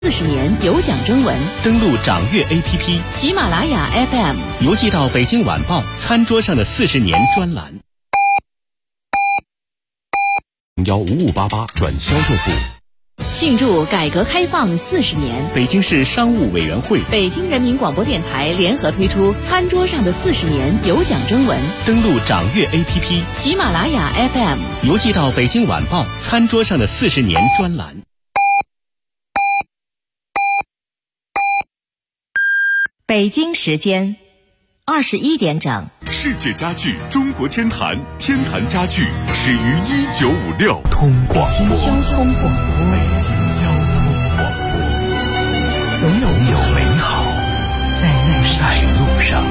40年有奖征文， 登录掌阅 APP、 喜马拉雅 FM， 邮寄到北京晚报餐桌上的40年专栏。 15588转销售部。 庆祝改革开放40年， 北京市商务委员会、 北京人民广播电台联合推出餐桌上的40年有奖征文， 登录掌阅 APP、 喜马拉雅 FM， 邮寄到北京晚报餐桌上的40年专栏。 北京时间21点整。 世界家具中国天坛，天坛家具始于1956。通广播， 北京交通广播， 北京交通广播， 总有美好在路上。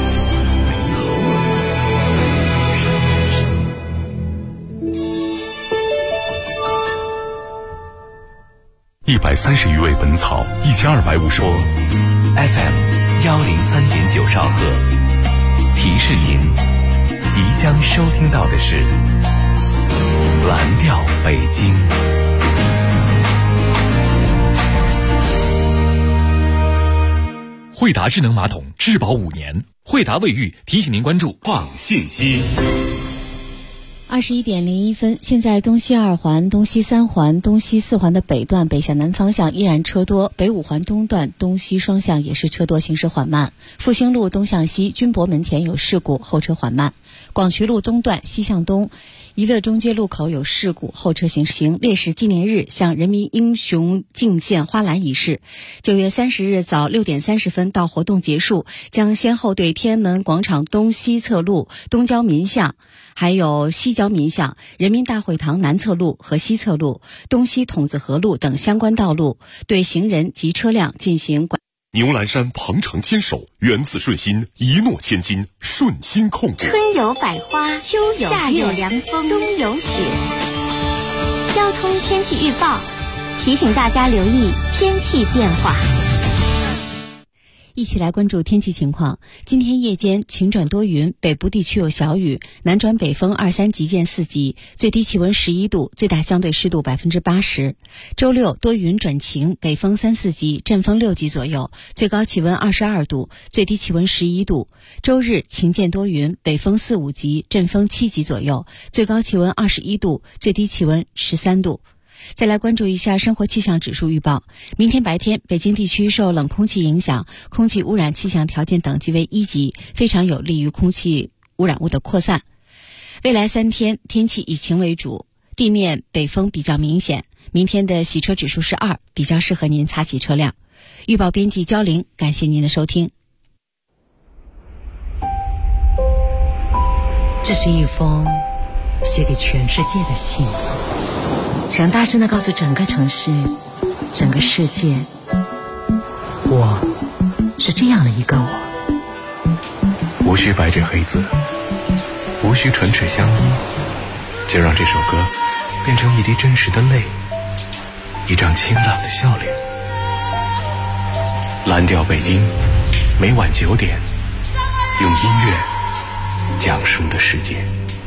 130余位本草，1250播 FM 103.9兆赫。提示您，即将收听到的是蓝调北京。 惠达智能马桶质保5年，惠达卫浴提醒您关注放信息。 21点01分，现在东西2环、东西3环、东西4环的北段北向南方向依然车多，北5环东段东西双向也是车多，行驶缓慢。复兴路东向西军博门前有事故，后车缓慢。广渠路东段西向东怡乐中街路口有事故，后车行烈士纪念日向人民英雄敬献花篮仪式。9月30日早6点30分到活动结束，将先后对天安门广场东西侧路、东郊民巷还有西郊民巷、人民大会堂南侧路和西侧路、东西筒子河路等相关道路对行人及车辆进行管。 牛栏山鹏程牵手，源自顺心，一诺千金，顺心控股。 春有百花，秋有夏有凉风，冬有雪。交通天气预报提醒大家留意天气变化。 一起来关注天气情况。今天夜间晴转多云，北部地区有小雨，南转北风2、3级见4级，最低气温11度，最大相对湿度80%。周六多云转晴，北风3、4级，阵风6级左右，最高气温22度，最低气温11度。周日晴间多云，北风4、5级，阵风7级左右，最高气温21度，最低气温13度。再来关注一下生活气象指数预报。明天白天，北京地区受冷空气影响，空气污染气象条件等级为1级，非常有利于空气污染物的扩散。未来3天天气以晴为主，地面北风比较明显。明天的洗车指数是2，比较适合您擦洗车辆。预报编辑焦玲，感谢您的收听。 这是一封写给全世界的信，想大声地告诉整个城市、整个世界，我是这样的一个我。 无需白纸黑字，无需唇齿相依，就让这首歌变成一滴真实的泪，一张清朗的笑脸。蓝调北京，每晚9点，用音乐讲述的世界。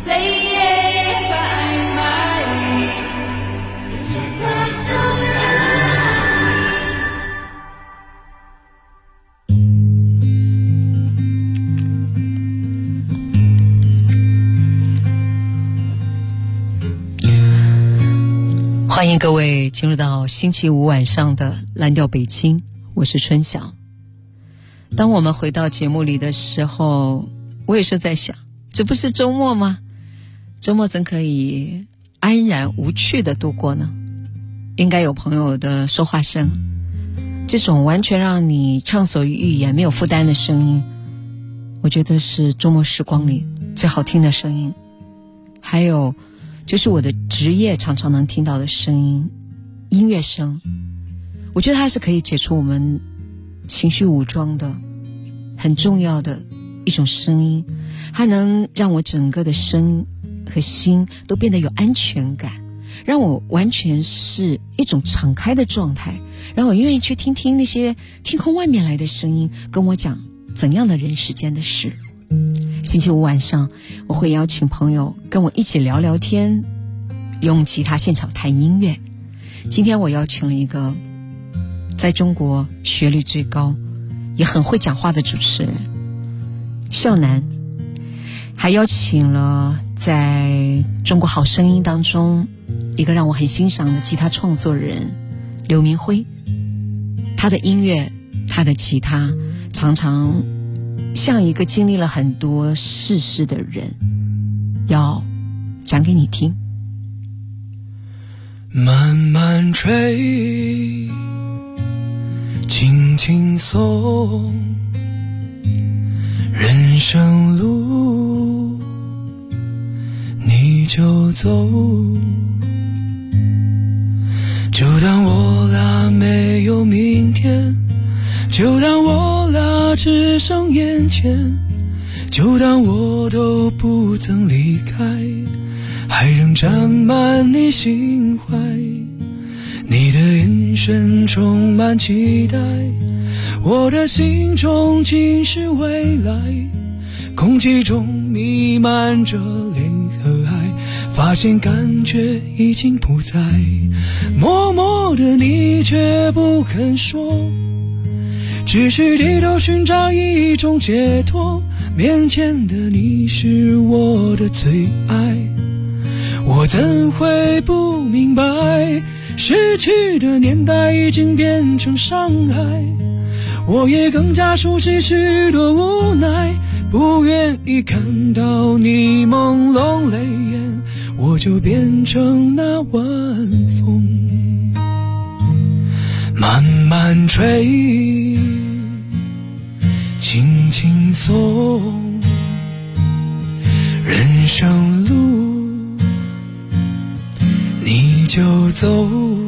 欢迎各位进入到星期五晚上的蓝调北京，我是春晓。当我们回到节目里的时候，我也是在想，这不是周末吗？周末怎可以安然无趣的度过呢？应该有朋友的说话声，这种完全让你畅所欲言没有负担的声音，我觉得是周末时光里最好听的声音。还有就是我的职业常常能听到的声音，音乐声，我觉得它是可以解除我们情绪武装的很重要的一种声音，它能让我整个的身和心都变得有安全感，让我完全是一种敞开的状态，让我愿意去听听那些天空外面来的声音，跟我讲怎样的人世间的事。星期五晚上我会邀请朋友跟我一起聊聊天，用吉他现场弹音乐。今天我邀请了一个在中国学历最高也很会讲话的主持人孝南，还邀请了在中国好声音当中一个让我很欣赏的吉他创作人刘明辉。他的音乐，他的吉他常常像一个经历了很多世事的人，要讲给你听。 慢慢吹，轻轻松，人生路你就走，就当我俩没有明天，就当我俩只剩眼前，就当我都不曾离开，还仍沾满你心怀。你的眼神充满期待，我的心中尽是未来，空气中弥漫着恋和爱，发现感觉已经不在，默默的你却不肯说，只是低头寻找一种解脱，面前的你是我的最爱，我怎会不明白，失去的年代已经变成伤害，我也更加熟悉许多无奈，不愿意看到你朦胧泪眼，我就变成那晚风，慢慢吹，轻轻松，人生路你就走，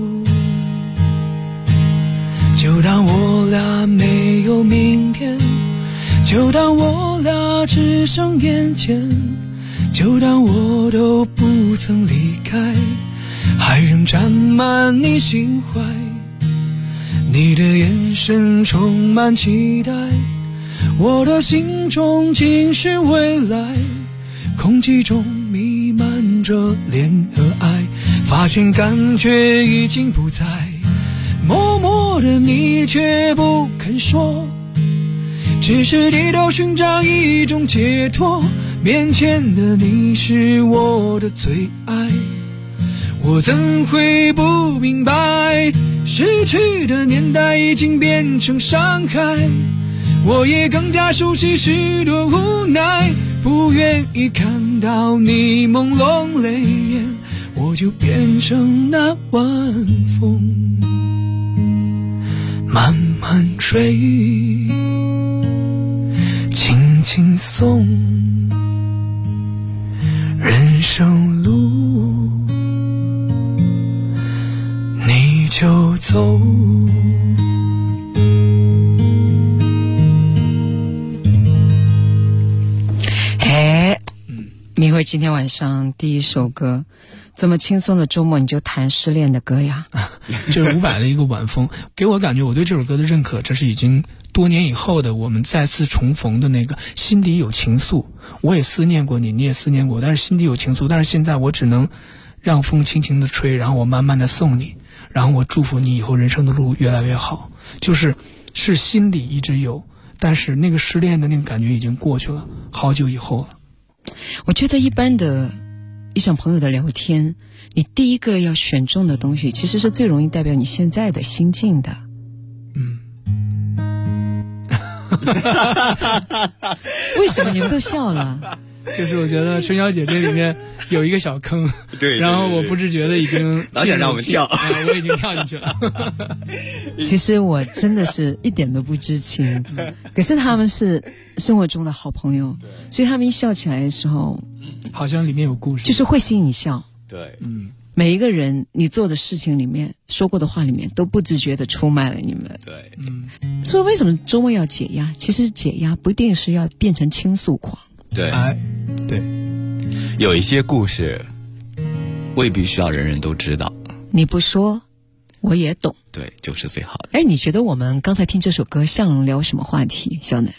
就当我俩没有明天，就当我俩只剩眼前，就当我都不曾离开，还仍沾满你心怀，你的眼神充满期待，我的心中尽是未来，空气中弥漫着恋和爱，发现感觉已经不在，默默的你却不肯说，只是低头寻找一种解脱，面前的你是我的最爱，我怎会不明白，失去的年代已经变成伤害，我也更加熟悉许多无奈，不愿意看到你朦胧泪眼，我就变成那晚风，慢慢吹，轻轻松，人生路你就走。 明慧今天晚上第一首歌，这么轻松的周末你就弹失恋的歌呀？ 这是伍佰的一个晚风，给我感觉我对这首歌的认可，这是已经多年以后的我们再次重逢的那个心底有情愫，我也思念过你，你也思念过，但是心底有情愫，但是现在我只能让风轻轻的吹，然后我慢慢的送你，然后我祝福你以后人生的路越来越好，就是心里一直有，但是那个失恋的那个感觉已经过去了，好久以后了。 我觉得一般的一场朋友的聊天，你第一个要选中的东西其实是最容易代表你现在的心境的。为什么你们都笑了？ 就是我觉得春晓姐这里面有一个小坑， 对， 然后我不自觉的已经老想让我们跳， 我已经跳进去了。 其实我真的是一点都不知情，可是他们是生活中的好朋友，所以他们一笑起来的时候， 好像里面有故事， 就是会心一笑。 对， 每一个人你做的事情里面说过的话里面都不自觉的出卖了你们。 对， 所以为什么周末要解压？其实解压不一定是要变成倾诉狂。 对， 对， 有一些故事未必需要人人都知道， 你不说我也懂。 对，就是最好的。 哎，你觉得我们刚才听这首歌像聊什么话题？小南，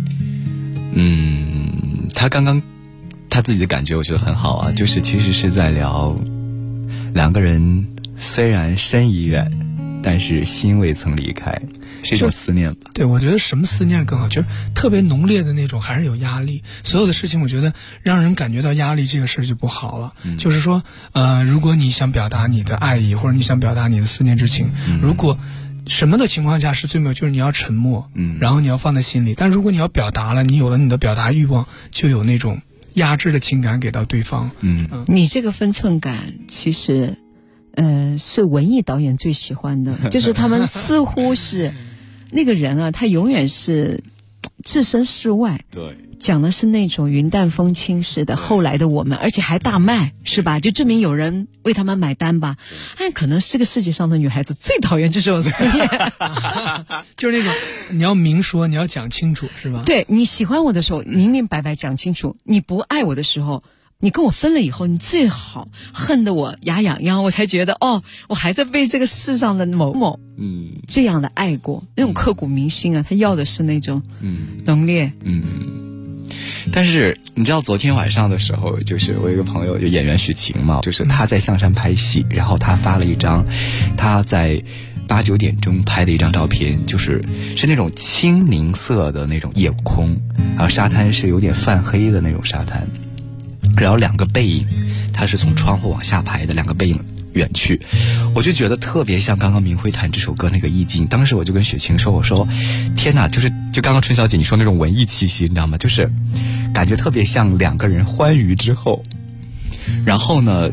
他刚刚他自己的感觉我觉得很好啊，就是其实是在聊两个人虽然身已远， 但是心未曾离开，是一种思念吧。 对，我觉得什么思念更好，就是特别浓烈的那种，还是有压力。所有的事情，我觉得让人感觉到压力，这个事儿就不好了。就是说，如果你想表达你的爱意，或者你想表达你的思念之情，如果什么的情况下是最美好，就是你要沉默，然后你要放在心里。但如果你要表达了，你有了你的表达欲望，就有那种压制的情感给到对方。 你这个分寸感其实是文艺导演最喜欢的，就是他们似乎是那个人啊，他永远是置身事外， 对， 讲的是那种云淡风轻式的后来的我们，而且还大卖，是吧？就证明有人为他们买单吧。可能是这个世界上的女孩子最讨厌这种思念就是那种你要明说，你要讲清楚，是吧？ 对，你喜欢我的时候明明白白讲清楚，你不爱我的时候，你跟我分了以后，你最好恨得我牙痒痒，我才觉得我还在被这个世上的某某这样的爱过，那种刻骨铭心啊。他要的是那种浓烈。 但是你知道昨天晚上的时候，就是我有一个朋友，就演员许晴嘛，就是他在象山拍戏，然后他发了一张他在8、9点钟拍的一张照片，是那种青柠色的那种夜空，然后沙滩是有点泛黑的那种沙滩，然后两个背影，他是从窗户往下拍的，两个背影远去，我就觉得特别像刚刚明辉弹这首歌那个意境。当时我就跟雪晴说，我说天哪，就刚刚春小姐你说那种文艺气息，你知道吗？就是感觉特别像两个人欢愉之后，然后呢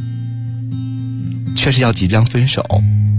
却是要即将分手，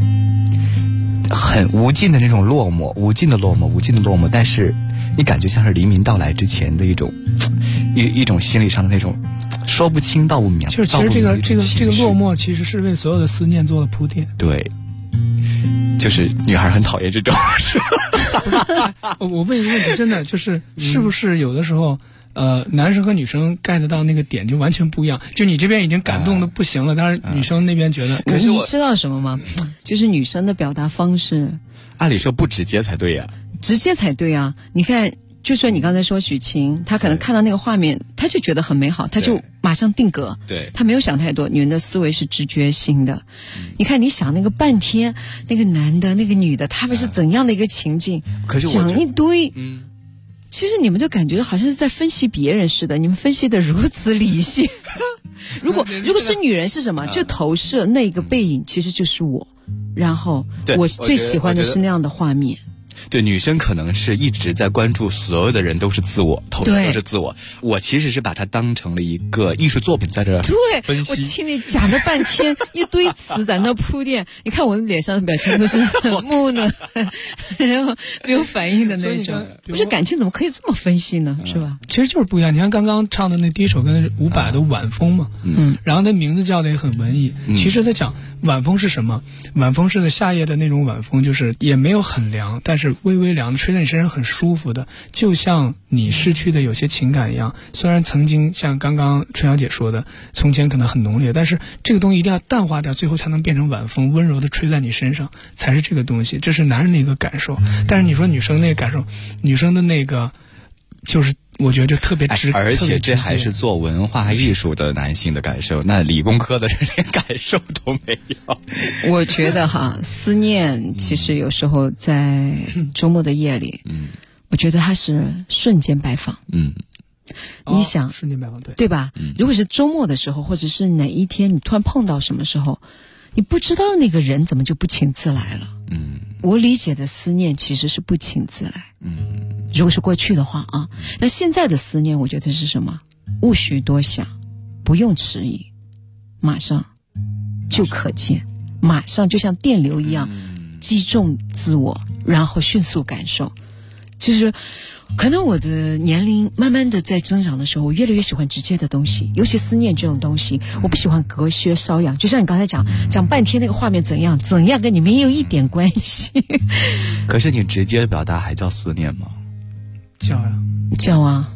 很无尽的那种落寞，无尽的落寞，但是你感觉像是黎明到来之前的一种心理上的那种说不清道不明。 就是其实这个落寞其实是为所有的思念做了铺垫。 对，就是女孩很讨厌这种是吧？我问一个问题，真的就是是不是有的时候男生和女生 get 到那个点就完全不一样，就你这边已经感动的不行了，但是女生那边觉得可是你知道什么吗？就是女生的表达方式按理说不直接才对呀。 直接才对啊。你看，就说你刚才说许晴，她可能看到那个画面，她就觉得很美好，她就马上定格， 对， 她没有想太多。女人的思维是直觉性的。你看，你想那个半天，那个男的那个女的，他们是怎样的一个情境， 可是讲一堆其实你们就感觉好像是在分析别人似的，你们分析的如此理性如果是女人是什么，就投射那个背影其实就是我，然后我最喜欢的是那样的画面。 对，女生可能是一直在关注所有的人都是自我，投射都是自我。我其实是把它当成了一个艺术作品在这分析。 我听你讲了半天，一堆词在那铺垫，你看我脸上的表情都是很木讷，然后没有反应的那种。我觉得感情怎么可以这么分析呢？是吧？ 其实就是不一样。你看刚刚唱的那第一首歌是伍佰的《晚风》嘛，然后他名字叫的也很文艺。其实他讲晚风是什么？晚风是夏夜的那种晚风，就是也没有很凉，但是微微凉，吹在你身上很舒服的，就像你失去的有些情感一样。虽然曾经像刚刚春小姐说的，从前可能很浓烈，但是这个东西一定要淡化掉，最后才能变成晚风，温柔的吹在你身上，才是这个东西。这是男人的一个感受。但是你说女生那个感受，女生的那个就是我觉得就特别直， 而且这还是做文化艺术的男性的感受，那理工科的人连感受都没有。 我觉得思念其实有时候在周末的夜里，我觉得它是瞬间摆放。你想瞬间摆放， 对吧？如果是周末的时候，或者是哪一天你突然碰到什么时候，你不知道那个人怎么就不请自来了。我理解的思念其实是不请自来。如果是过去的话啊，那现在的思念我觉得是什么？无需多想，不用迟疑，马上就可见，马上就像电流一样击中自我，然后迅速感受。就是可能我的年龄慢慢的在增长的时候，我越来越喜欢直接的东西，尤其思念这种东西，我不喜欢隔靴搔痒。就像你刚才讲半天那个画面怎样跟你没有一点关系。 可是你直接的表达还叫思念吗？ 叫啊。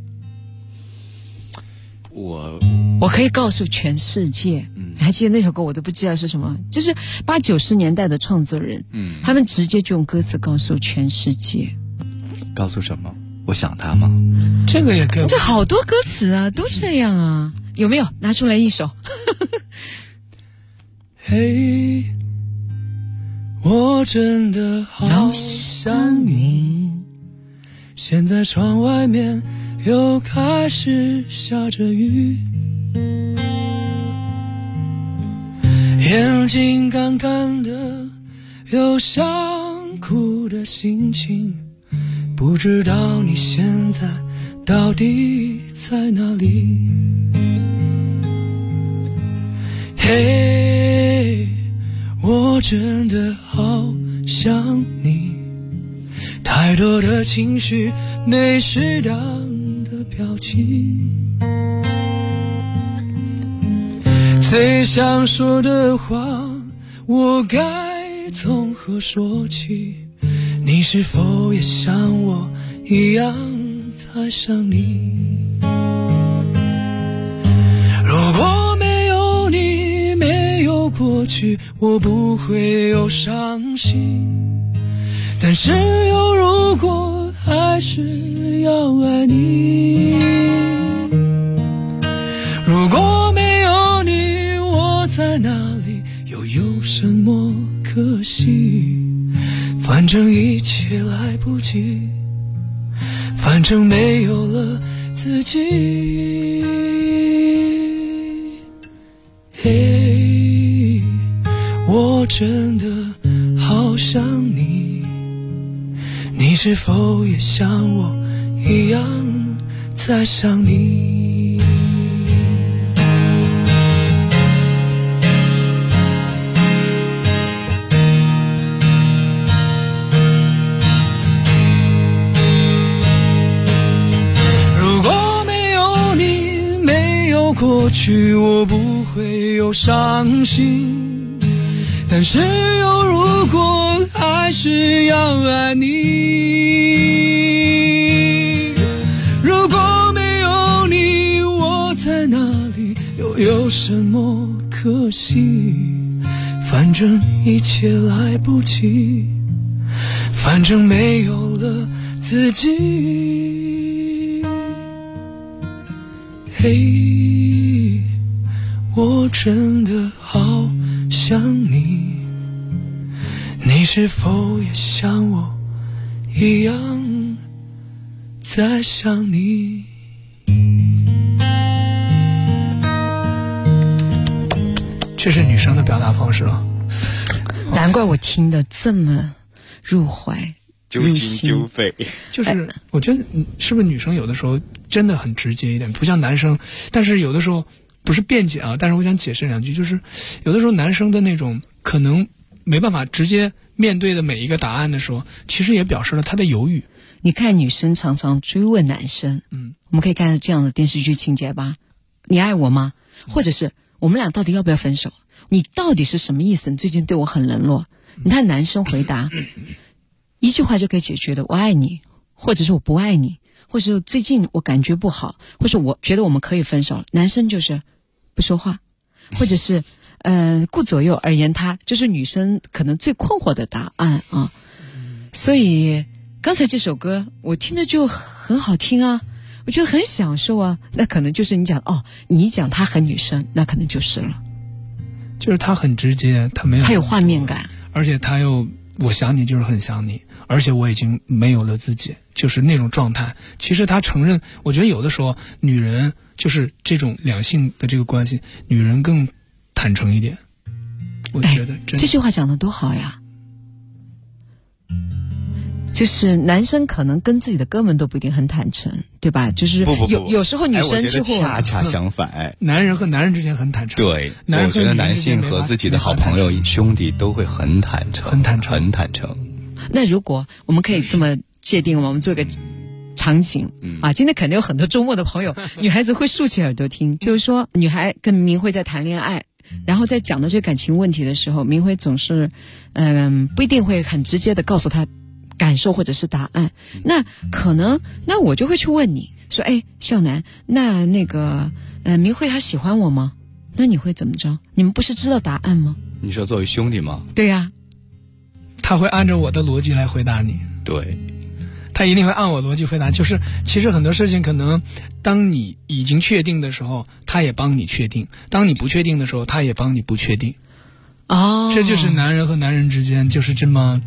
我可以告诉全世界，你还记得那首歌我都不记得是什么，就是80、90年代的创作人，他们直接就用歌词告诉全世界。 告诉什么？我想他吗？ 这个也可以。 这好多歌词啊，都这样啊，有没有拿出来一首？ 嘿， 我真的好想你。现在窗外面又开始下着雨，眼睛干干的，有想哭的心情，不知道你现在到底在哪里。嘿，我真的好想你，太多的情绪没适当的表情，最想说的话我该从何说起？你是否也像我一样在想你？如果没有你，没有过去，我不会有伤心。但是有如果，还是要爱你。如果没有你，我在哪里，又有什么可惜？反正一切来不及，反正没有了自己。嘿，我真的好想你，你是否也像我一样在想你？如果没有你，没有过去，我不会有伤心。但是有如果，还是要爱你。如果没有你，我在哪里，又有什么可惜？反正一切来不及，反正没有了自己。嘿，我真的好想你，你是否也像我一样在想你？这是女生的表达方式了。 难怪我听得这么入怀揪心揪肺。 就是我觉得是不是女生有的时候真的很直接一点，不像男生。但是有的时候不是辩解啊，但是我想解释两句，就是有的时候男生的那种可能没办法直接面对的每一个答案的时候，其实也表示了他的犹豫。 你看女生常常追问男生，我们可以看到这样的电视剧情节吧，你爱我吗？或者是我们俩到底要不要分手？你到底是什么意思？你最近对我很冷落。你看男生回答一句话就可以解决的，我爱你，或者是我不爱你，或者是最近我感觉不好，或者我觉得我们可以分手。男生就是不说话，或者是顾左右而言他，就是女生可能最困惑的答案啊。所以刚才这首歌我听着就很好听啊，我觉得很享受啊。那可能就是你讲你讲他很女生，那可能就是了， 就是他很直接，他有画面感，而且他又我想你就是很想你，而且我已经没有了自己，就是那种状态。其实他承认，我觉得有的时候女人就是这种两性的这个关系，女人更坦诚一点。我觉得这句话讲得多好呀。就是男生可能跟自己的哥们都不一定很坦诚，对吧？就是有时候女生就会恰恰相反， 男人和男人之间很坦诚。 对，我觉得男性和自己的好朋友、兄弟都会很坦诚，很坦诚。 那如果我们可以这么界定，我们做一个场景啊，今天肯定有很多周末的朋友，女孩子会竖起耳朵听。比如说，女孩跟明辉在谈恋爱，然后在讲到这个感情问题的时候，明辉总是不一定会很直接的告诉他感受或者是答案。那可能那我就会去问你说，少男，那个明慧他喜欢我吗？那你会怎么着？你们不是知道答案吗？ 你说作为兄弟吗？ 对呀， 他会按照我的逻辑来回答你。 对， 他一定会按我逻辑回答。就是其实很多事情可能当你已经确定的时候，他也帮你确定；当你不确定的时候，他也帮你不确定。 哦， 这就是男人和男人之间就是这么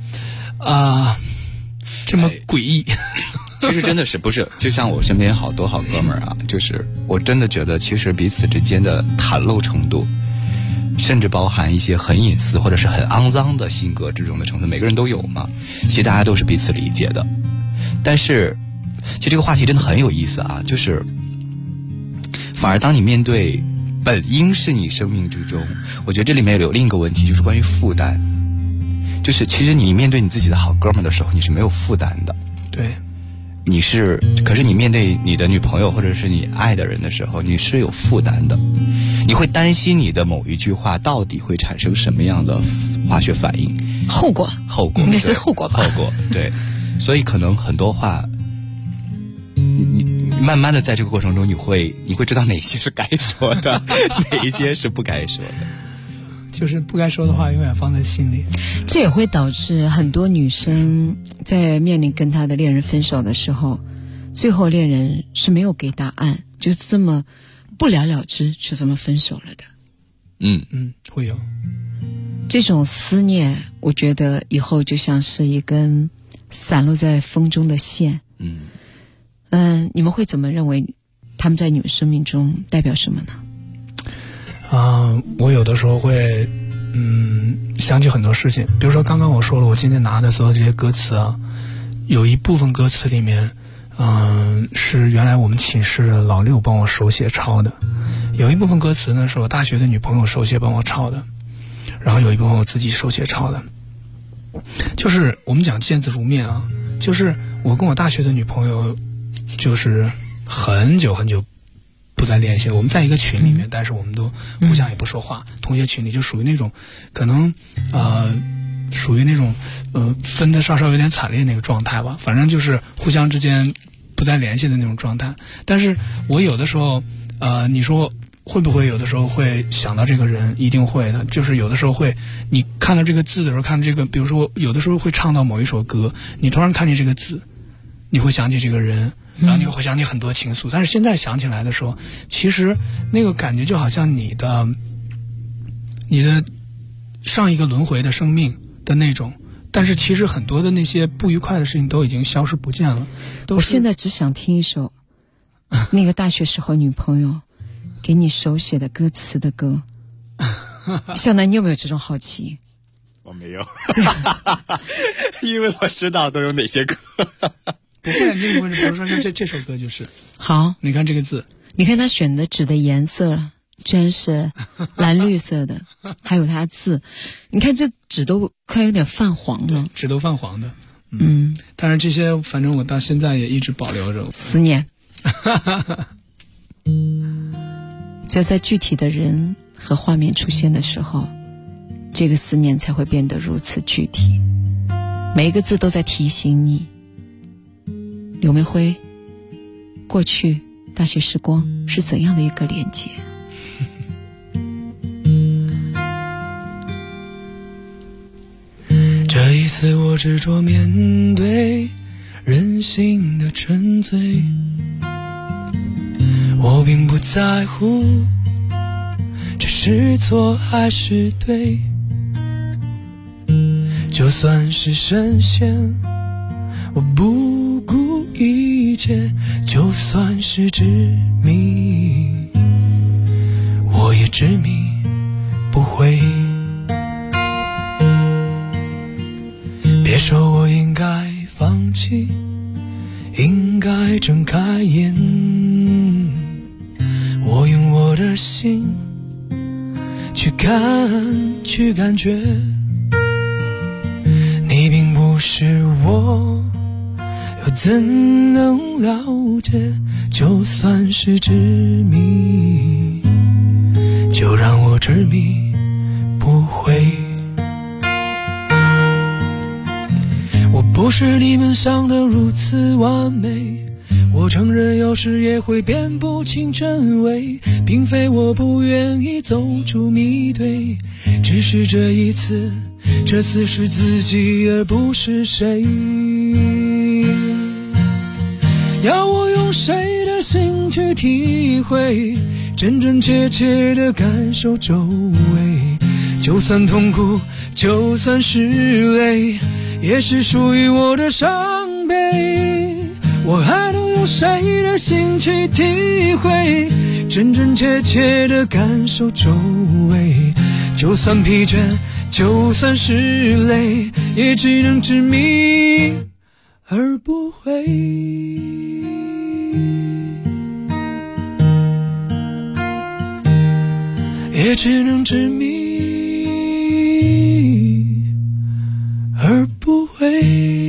诡异。 其实真的是不是，就像我身边好多好哥们儿啊，就是我真的觉得，其实彼此之间的袒露程度，甚至包含一些很隐私或者是很肮脏的性格之中的成分，每个人都有嘛。其实大家都是彼此理解的，但是，其实这个话题真的很有意思啊，就是反而当你面对本应是你生命之中，我觉得这里面有另一个问题，就是关于负担。就是其实你面对你自己的好哥们儿的时候，你是没有负担的。 对。 可是你面对你的女朋友或者是你爱的人的时候，你是有负担的，你会担心你的某一句话到底会产生什么样的化学反应， 后果应该是后果吧？ 后果对，所以可能很多话，你慢慢的在这个过程中，你会知道哪些是该说的，哪一些是不该说的。 就是不该说的话永远放在心里， 这也会导致很多女生在面临跟她的恋人分手的时候，最后恋人是没有给答案，就这么不了了之，就这么分手了的。 会有这种思念，我觉得以后就像是一根散落在风中的线。你们会怎么认为他们在你们生命中代表什么呢？ 我有的时候会想起很多事情，比如说刚刚我说了，我今天拿的所有这些歌词啊，有一部分歌词里面是原来我们寝室的老六帮我手写抄的，有一部分歌词呢是我大学的女朋友手写帮我抄的，然后有一部分我自己手写抄的。就是我们讲见字如面啊，就是我跟我大学的女朋友就是很久很久不再联系了，我们在一个群里面，但是我们都互相也不说话。同学群里就属于那种可能属于那种分的稍稍有点惨烈那个状态吧，反正就是互相之间不再联系的那种状态。但是我有的时候你说会不会有的时候会想到这个人？一定会的。就是有的时候会，你看到这个字的时候，看到这个，比如说有的时候会唱到某一首歌，你突然看见这个字，你会想起这个人，然后你会想起很多情愫。但是现在想起来的时候，其实那个感觉就好像你的上一个轮回的生命的那种，但是其实很多的那些不愉快的事情都已经消失不见了。 我现在只想听一首那个大学时候女朋友给你手写的歌词的歌。小南，你有没有这种好奇？ 我没有，因为我知道都有哪些歌。 不会，你比如说这首歌就是好， 你看这个字， 你看他选的纸的颜色居然是蓝绿色的，还有他字，你看这纸都快有点泛黄了， 纸都泛黄的。但是这些反正我到现在也一直保留着。 思念。只有在具体的人和画面出现的时候，这个思念才会变得如此具体。每一个字都在提醒你，柳梅辉，过去大学时光是怎样的一个连接。 这一次我执着面对人性的沉醉，我并不在乎这是错还是对，就算是深陷我不顾一切，就算是执迷我也执迷不悔。别说我应该放弃，应该睁开眼，我用我的心去看去感觉，你并不是我，又怎能了解？就算是执迷，就让我执迷不悔。我不是你们想的如此完美，我承认有时也会辨不清真伪，并非我不愿意走出迷堆，只是这一次，这次是自己而不是谁。要我用谁的心去体会，真真切切地感受周围， 就算痛苦，就算是泪，也是属于我的伤悲。我还能用谁的心去体会，真真切切地感受周围。就算疲倦，就算是累，也只能执迷而不悔。也只能执迷而不悔。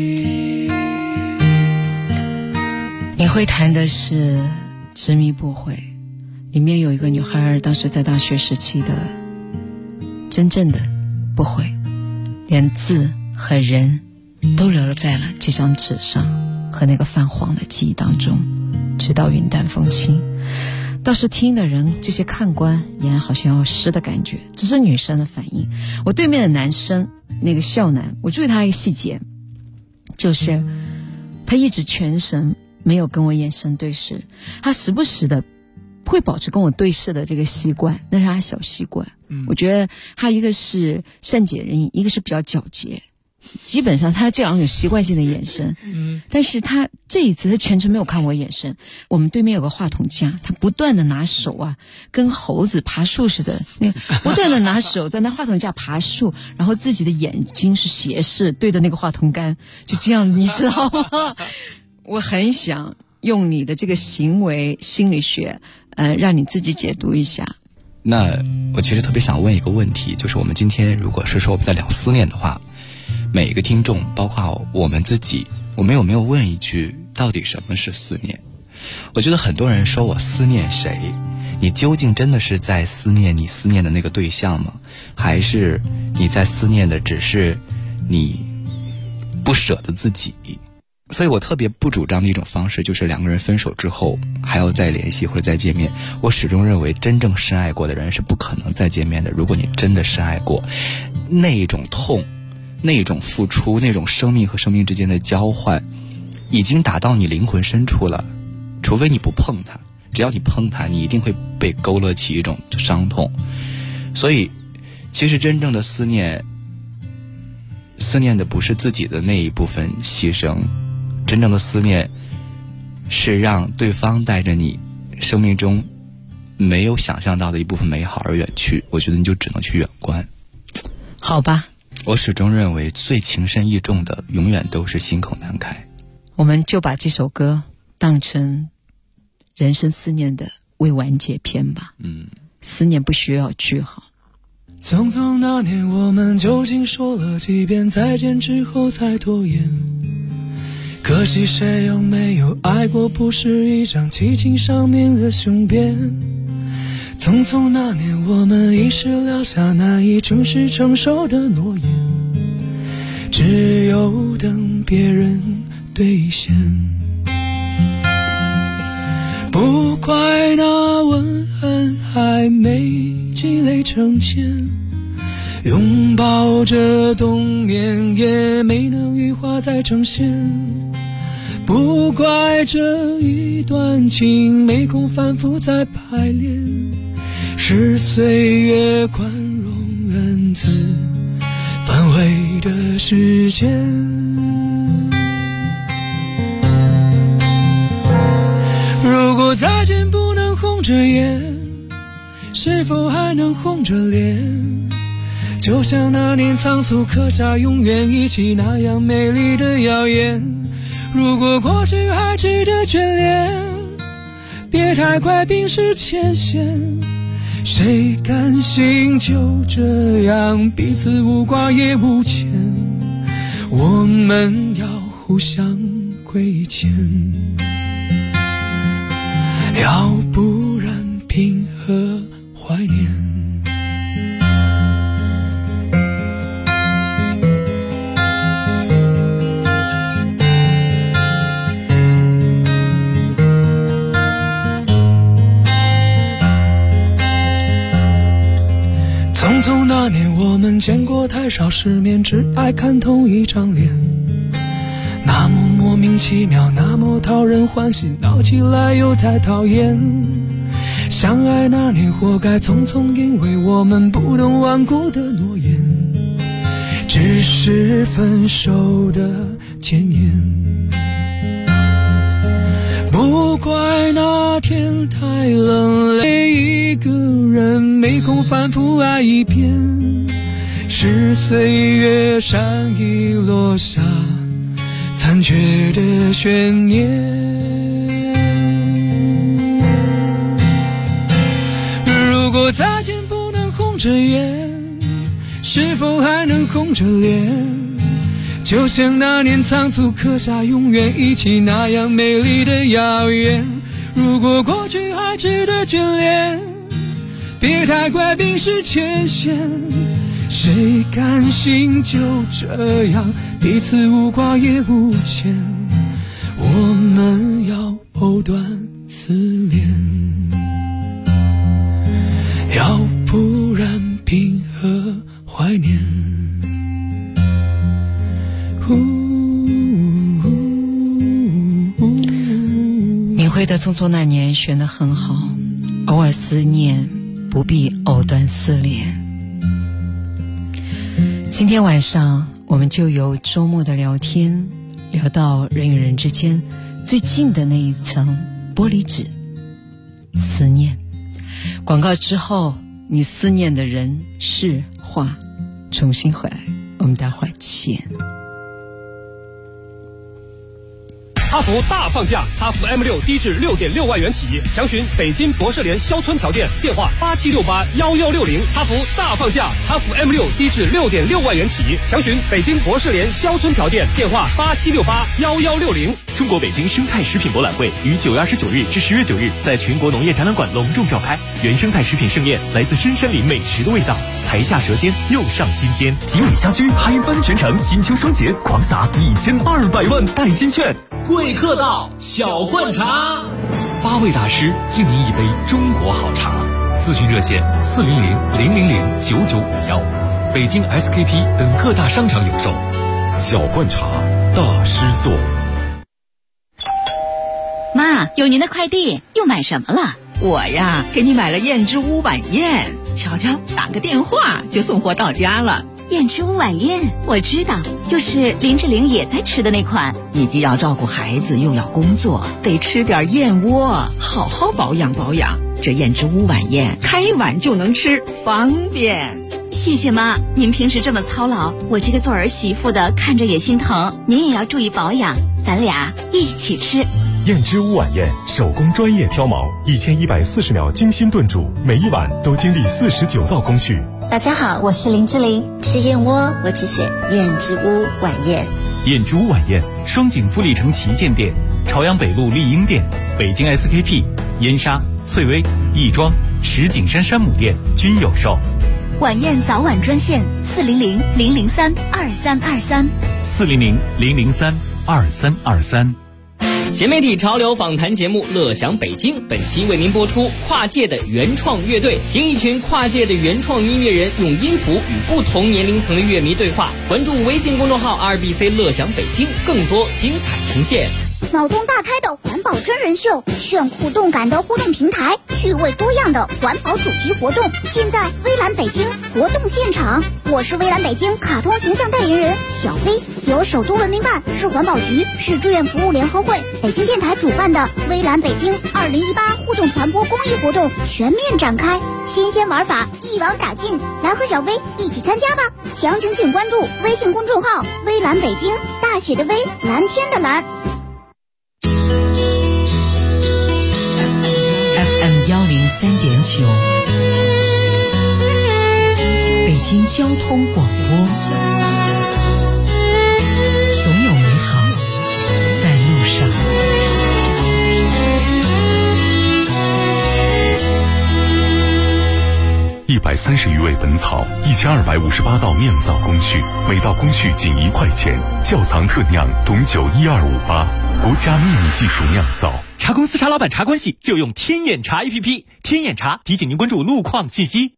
你会弹的是执迷不悔，里面有一个女孩当时在大学时期的真正的不悔，连字和人都留在了这张纸上和那个泛黄的记忆当中，直到云淡风轻。倒是听的人，这些看官眼好像要湿的感觉，只是女生的反应。我对面的男生，那个校男，我注意他一个细节，就是他一直全神没有跟我眼神对视，他时不时的会保持跟我对视的这个习惯，那是他小习惯。我觉得他一个是善解人意，一个是比较皎洁，基本上他这样有习惯性的眼神。但是他这一次他全程没有看我眼神。我们对面有个话筒架，他不断的拿手啊，跟猴子爬树似的，那不断的拿手在那话筒架爬树，然后自己的眼睛是斜视对着那个话筒杆，就这样，你知道吗？我很想用你的这个行为心理学，让你自己解读一下。 那我其实特别想问一个问题，就是我们今天如果是说我们在聊思念的话，每一个听众包括我们自己，我们有没有问一句，到底什么是思念？我觉得很多人说我思念谁，你究竟真的是在思念你思念的那个对象吗？还是你在思念的只是你不舍得自己？所以我特别不主张的一种方式，就是两个人分手之后还要再联系或者再见面。我始终认为真正深爱过的人是不可能再见面的。如果你真的深爱过，那种痛，那种付出，那种生命和生命之间的交换，已经打到你灵魂深处了。除非你不碰它，只要你碰它，你一定会被勾勒起一种伤痛。所以其实真正的思念的不是自己的那一部分牺牲，真正的思念是让对方带着你生命中没有想象到的一部分美好而远去。我觉得你就只能去远观。 好吧， 我始终认为最情深意重的永远都是心口难开。 我们就把这首歌当成人生思念的未完结篇吧。思念不需要句号。 匆匆那年，我们究竟说了几遍再见之后才拖延？可惜谁又没有爱过，不是一张激情上面的雄辩。匆匆那年，我们一时撂下难以正式承受的诺言，只有等别人兑现。不怪那吻痕还没积累成茧，拥抱着冬眠也没能羽化再成仙。不怪这一段情没空反复再排练，是岁月宽容恩赐反悔的时间。如果再见不能红着眼，是否还能红着脸？就像那年仓促刻下永远一起那样美丽的谣言。如果过去还值得眷恋，别太快冰释前嫌。谁甘心就这样彼此无挂也无牵？我们要互相亏欠，要不然凭何怀念？匆匆那年，我们见过太少世面，只爱看同一张脸。那么莫名其妙，那么讨人欢喜，闹起来又太讨厌。 相爱那年活该匆匆，因为我们不懂顽固的诺言，只是分手的前言。不怪那天太冷，累一个人没空反复爱一遍，是岁月善意落下残缺的悬念。如果再见不能红着眼，是否还能红着脸？就像那年仓促刻下永远一起那样美丽的谣言。如果过去还值得眷恋，别太快冰释前嫌。谁甘心就这样彼此无挂也无牵？我们要藕断丝连，要不然凭何怀念？ 敏慧的《匆匆那年》选得很好，偶尔思念，不必藕断丝连。今天晚上我们就由周末的聊天聊到人与人之间最近的那一层玻璃纸，思念。广告之后，你思念的人事话重新回来，我们待会儿见。 哈弗大放价，哈弗 M6 低至 6.6 万元起，详询北京博士联肖村桥店，电话87681160。哈弗大放价，哈弗 M6 低至 6.6 万元起，详询北京博士联肖村桥店，电话87681160。 中国北京生态食品博览会于9月29日至10月9日在全国农业展览馆隆重召开，原生态食品盛宴来自深山林美食的味道，才下舌尖又上心间。 集美家居嗨翻全城，金秋双节狂撒1200万代金券。 贵客到，小罐茶 ，8位大师敬您一杯中国好茶。咨询热线400-000-9951，北京 SKP 等各大商场有售。 小罐茶，大师做。 妈，有您的快递，又买什么了？ 我呀，给你买了燕之屋晚宴，瞧瞧，打个电话就送货到家了。 燕之屋晚宴我知道，就是林志玲也在吃的那款。 你既要照顾孩子，又要工作，得吃点燕窝，好好保养保养。这燕之屋晚宴开碗就能吃，方便。 谢谢妈，您平时这么操劳，我这个做儿媳妇的看着也心疼。您也要注意保养，咱俩一起吃。 燕之屋晚宴，手工专业挑毛，1140秒精心炖煮，每一碗都经历49道工序。 大家好，我是林志玲，吃燕窝我只选燕之屋晚宴。 燕之屋晚宴，双井富力城旗舰店、朝阳北路丽婴店、北京 SKP、燕莎、翠微、亦庄、石景山山姆店均有售。 晚宴早晚专线400-003-2323 400-003-2323。 新媒体潮流访谈节目《乐享北京》，本期为您播出跨界的原创乐队，听一群跨界的原创音乐人用音符与不同年龄层的乐迷对话。关注微信公众号 2BC 乐享北京，更多精彩呈现。 脑洞大开的环保真人秀，炫酷动感的互动平台，趣味多样的环保主题活动，现在微蓝北京活动现场。我是微蓝北京卡通形象代言人小飞，由首都文明办、市环保局、市志愿服务联合会、北京电台主办的微蓝北京2018互动传播公益活动全面展开，新鲜玩法一网打尽，来和小飞一起参加吧！详情请关注微信公众号微蓝北京，大写的微，蓝天的蓝。 FM103.9，北京交通广播，总有美好在路上。 130余味本草，1258道酿造工序，每道工序仅1块钱。窖藏特酿董酒12588，国家秘密技术酿造。 茶公司茶老板茶关系就用天眼茶 APP， 天眼茶提醒您关注路况信息。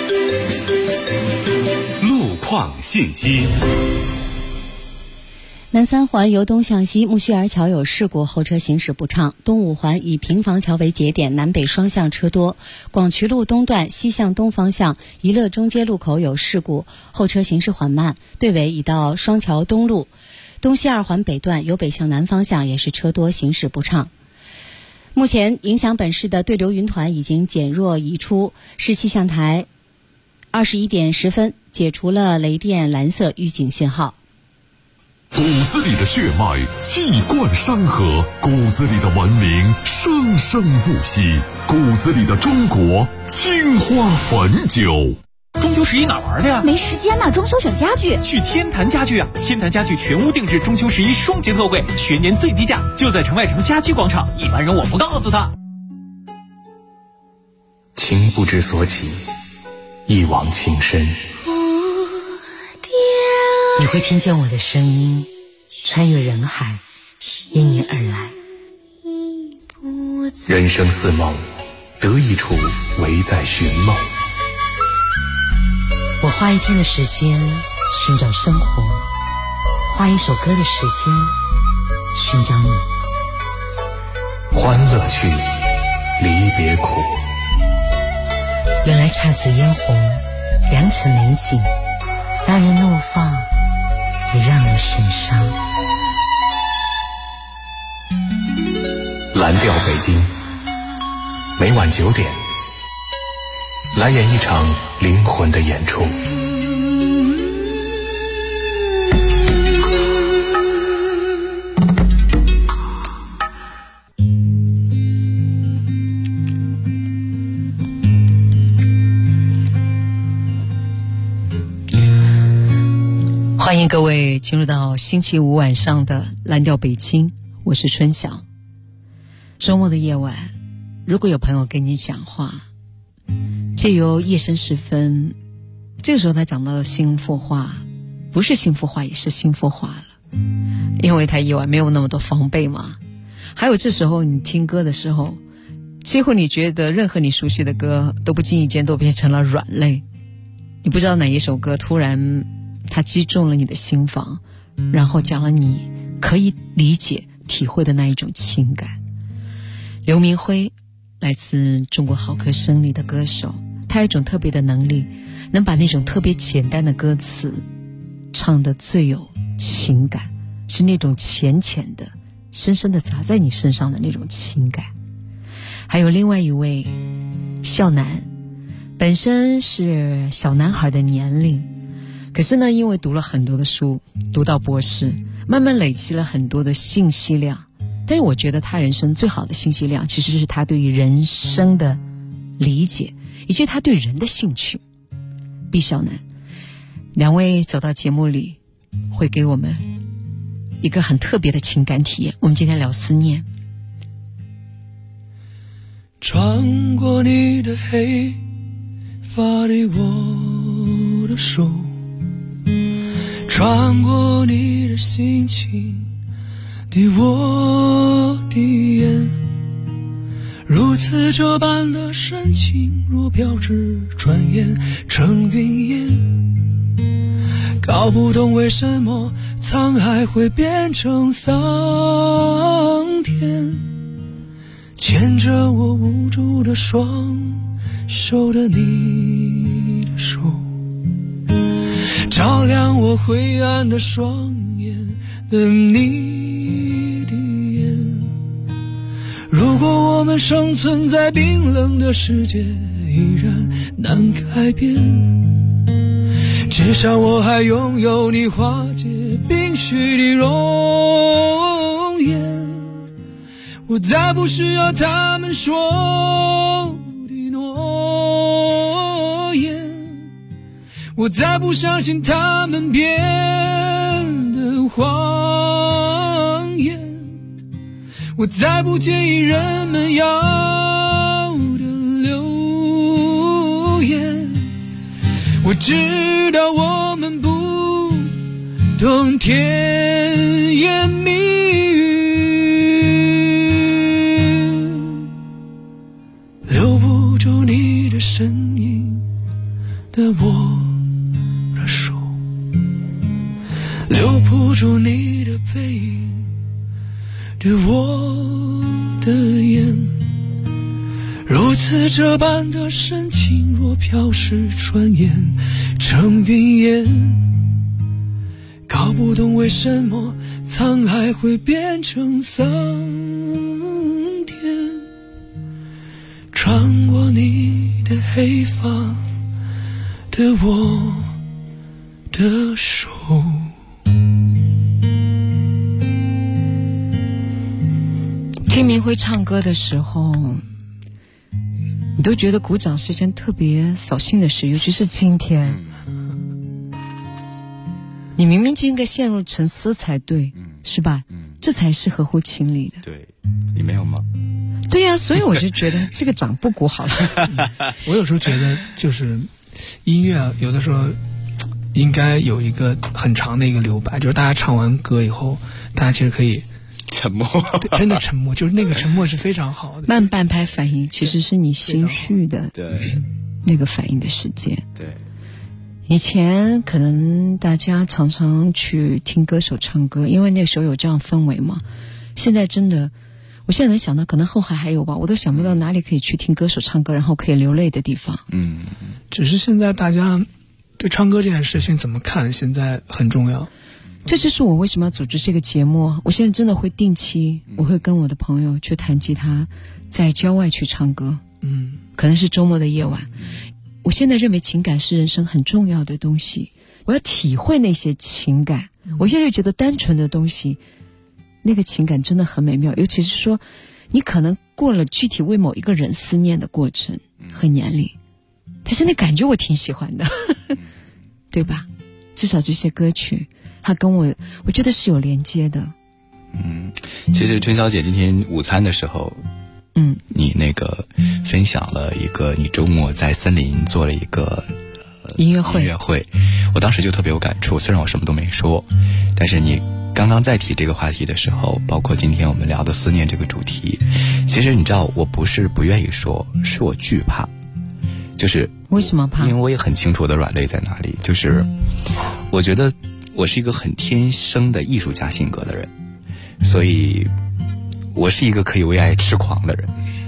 路况信息。 南三环由东向西木樨园桥有事故，后车行驶不畅。东五环以平房桥为节点，南北双向车多。广渠路东段西向东方向宜乐中街路口有事故，后车行驶缓慢。队尾已到双桥东路。东西二环北段由北向南方向也是车多，行驶不畅。目前影响本市的对流云团已经减弱移出，市气象台21点10分解除了雷电蓝色预警信号。 骨子里的血脉气贯山河，骨子里的文明生生不息，骨子里的中国青花汾酒。 中秋11哪玩的呀？ 没时间呢，中秋选家具。 去天坛家具啊！天坛家具全屋定制中秋11双节特惠，全年最低价，就在城外城家居广场。一般人我不告诉他。 情不知所起，一往情深。 你会听见我的声音穿越人海，因你而来。 人生似梦，得一处唯在寻梦。 我花一天的时间寻找生活，花一首歌的时间寻找你。 欢乐去，离别苦。 原来姹紫嫣红，良辰美景，让人怒放，也让人神伤。 蓝调北京，每晚9点，来演一场灵魂的演出。 欢迎各位进入到星期五晚上的蓝调北京，我是春晓。周末的夜晚，如果有朋友跟你讲话，借由夜深时分，这个时候他讲到的幸福话，不是幸福话也是幸福话了，因为他夜晚没有那么多防备嘛。还有这时候你听歌的时候，几乎你觉得任何你熟悉的歌都不经意间都变成了软肋，你不知道哪一首歌突然它击中了你的心房，然后讲了你可以理解体会的那一种情感。刘明辉来自中国好歌声里的歌手，他有一种特别的能力，能把那种特别简单的歌词唱得最有情感，是那种浅浅的深深的砸在你身上的那种情感。还有另外一位孝南，本身是小男孩的年龄，可是呢因为读了很多的书，读到博士，慢慢累积了很多的信息量。但是我觉得他人生最好的信息量其实是他对于人生的理解，以及他对人的兴趣。毕小南两位走到节目里，会给我们一个很特别的情感体验。我们今天聊思念。 穿过你的黑发的我的手，穿过你的心情的我的眼，如此这般的深情，若飘至转眼成云烟，搞不懂为什么沧海会变成桑田，牵着我无助的双手的你的手，照亮我灰暗的双眼的你的眼。如果我们生存在冰冷的世界，依然难改变，至少我还拥有你化解冰雪的容颜。我再不需要他们说的诺言，我再不相信他们编的谎言，我再不介意人们要的流言。我知道我们不懂甜言蜜语，留不住你的身影的我的手，留不住你的背影，对我的眼，如此这般的深情，若飘逝转眼成云烟，搞不懂为什么沧海会变成桑田，穿过你的黑发，对我的手。 听明辉唱歌的时候，你都觉得鼓掌是一件特别扫兴的事，尤其是今天。你明明就应该陷入沉思才对，是吧？这才是合乎情理的。 对，你没有吗？ 对呀，所以我就觉得这个掌不鼓好了。 我有时候觉得，就是音乐啊，有的时候应该有一个很长的一个留白，就是大家唱完歌以后，大家其实可以沉默， 真的沉默，就是那个沉默是非常好的。 慢半拍反应其实是你心绪的对那个反应的时间。 对， 以前可能大家常常去听歌手唱歌，因为那时候有这样氛围嘛。现在真的，我现在能想到，可能后海还有吧，我都想不到哪里可以去听歌手唱歌然后可以流泪的地方。 只是现在大家对唱歌这件事情怎么看，现在很重要。 这就是我为什么要组织这个节目。我现在真的会定期，我会跟我的朋友去弹吉他，在郊外去唱歌。可能是周末的夜晚。我现在认为情感是人生很重要的东西，我要体会那些情感。我越来越觉得单纯的东西，那个情感真的很美妙。尤其是说，你可能过了具体为某一个人思念的过程和年龄，但是那感觉我挺喜欢的，对吧？至少这些歌曲它跟我觉得是有连接的。 其实春晓姐今天午餐的时候，你那个分享了一个你周末在森林做了一个音乐会， 我当时就特别有感触。虽然我什么都没说，但是你刚刚在提这个话题的时候，包括今天我们聊的思念这个主题，其实你知道我不是不愿意说，是我惧怕。就是为什么怕？ 因为我也很清楚我的软肋在哪里。就是我觉得我是一个很天生的艺术家性格的人，所以我是一个可以为爱痴狂的人，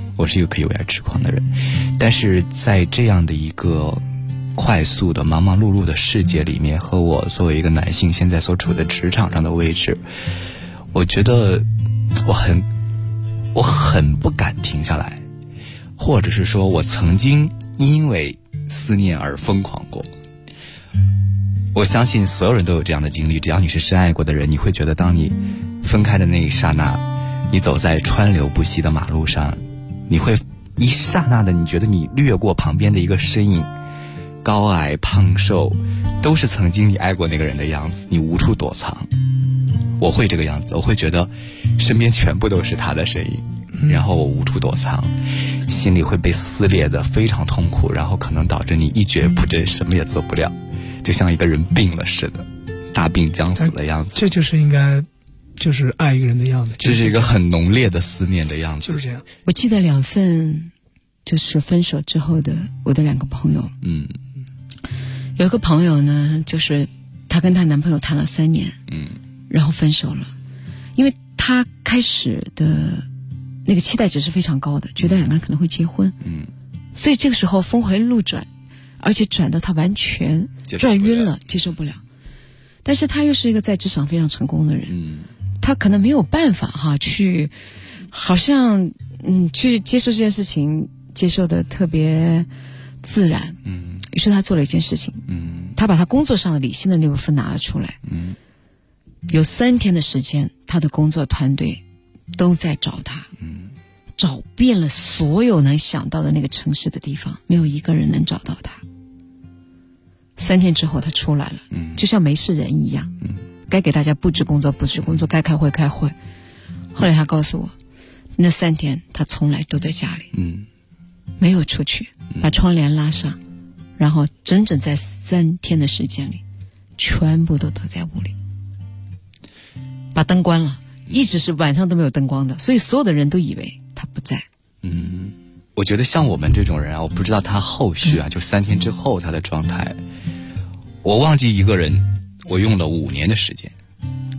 但是在这样的一个快速的忙忙碌碌的世界里面，和我作为一个男性现在所处的职场上的位置，我觉得我很不敢停下来，或者是说我曾经因为思念而疯狂过。我相信所有人都有这样的经历，只要你是深爱过的人，你会觉得当你分开的那一刹那，你走在川流不息的马路上，你会一刹那的，你觉得你掠过旁边的一个身影，高矮胖瘦都是曾经你爱过那个人的样子，你无处躲藏。我会这个样子，我会觉得身边全部都是他的身影，然后我无处躲藏，心里会被撕裂的非常痛苦，然后可能导致你一蹶不振，什么也做不了，就像一个人病了似的，大病将死的样子。 这就是应该就是爱一个人的样子， 这是一个很浓烈的思念的样子。 就是这样。 我记得2份就是分手之后的我的2个朋友。有一个朋友呢，就是她跟她男朋友谈了3年，然后分手了，因为她开始的那个期待值是非常高的，觉得2个人可能会结婚，所以这个时候峰回路转，而且转到她完全转晕了，接受不了。但是她又是一个在职场非常成功的人，她可能没有办法去好像去接受这件事情，接受的特别自然。于是她做了一件事情，她把她工作上的理性的那部分拿了出来。有3天的时间，她的工作团队都在找她，找遍了所有能想到的那个城市的地方，没有一个人能找到她。3天之后她出来了，就像没事人一样，该给大家布置工作，该开会。后来她告诉我，那3天她从来都在家里，没有出去，把窗帘拉上，然后整整在3天的时间里，全部都在屋里，把灯关了，一直是晚上都没有灯光的，所以所有的人都以为他不在。 我觉得像我们这种人啊，我不知道他后续啊，就3天之后他的状态。我忘记一个人，我用了5年的时间，